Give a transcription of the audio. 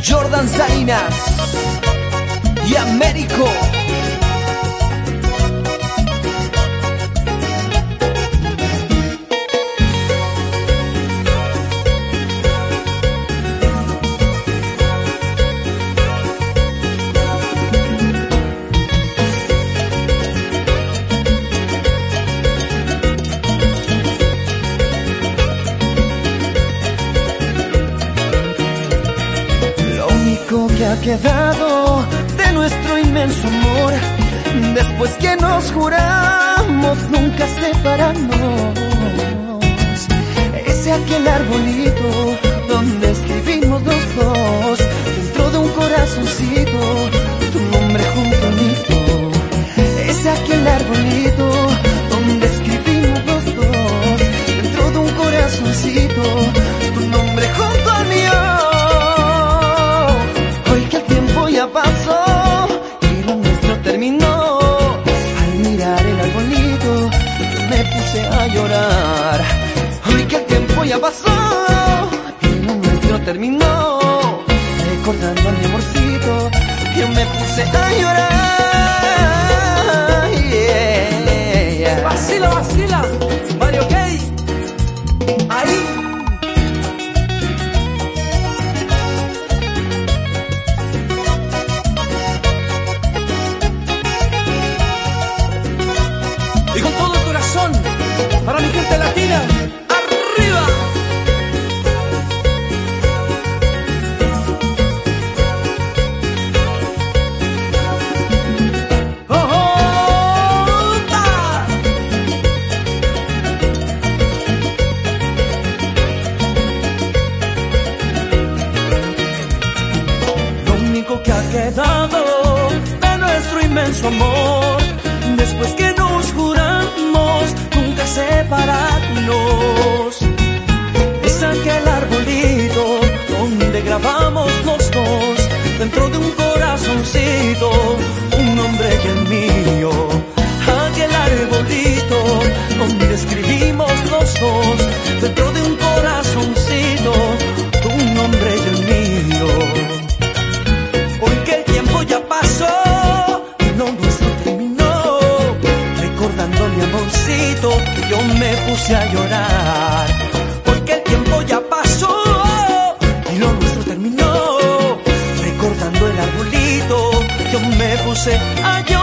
Jordan Salinas y Américo. Que ha quedado de nuestro inmenso amor, después que nos juramos nunca separarnos, ese aquel arbolito donde escribimos los dos, dentro de un corazoncito, tu nombre junto al mío. Ese aquel arbolito donde escribimos los dos, dentro de un corazoncito, tu nombre junto al mío. Ya pasó y lo nuestro terminó. Al mirar el arbolito me puse a llorar. Hoy que el tiempo ya pasó y lo nuestro terminó. Recordando a mi amorcito, yo me puse a llorar. Yeah, yeah. Vacila, vacila, Mario Kay. Ahí. Y con todo el corazón, para mi gente latina, ¡arriba! ¡Oh, oh, ta! Lo único que ha quedado de nuestro inmenso amor, después que nos juramos nunca separarnos, es aquel arbolito donde grabamos los dos, dentro de un corazoncito, un nombre y el mío. Aquel arbolito donde escribimos los dos, dentro de un corazoncito, un nombre y el mío. Hoy que el tiempo ya pasó, mi amorcito, yo me puse a llorar, porque el tiempo ya pasó y lo nuestro terminó. Recordando el arbolito, yo me puse a llorar.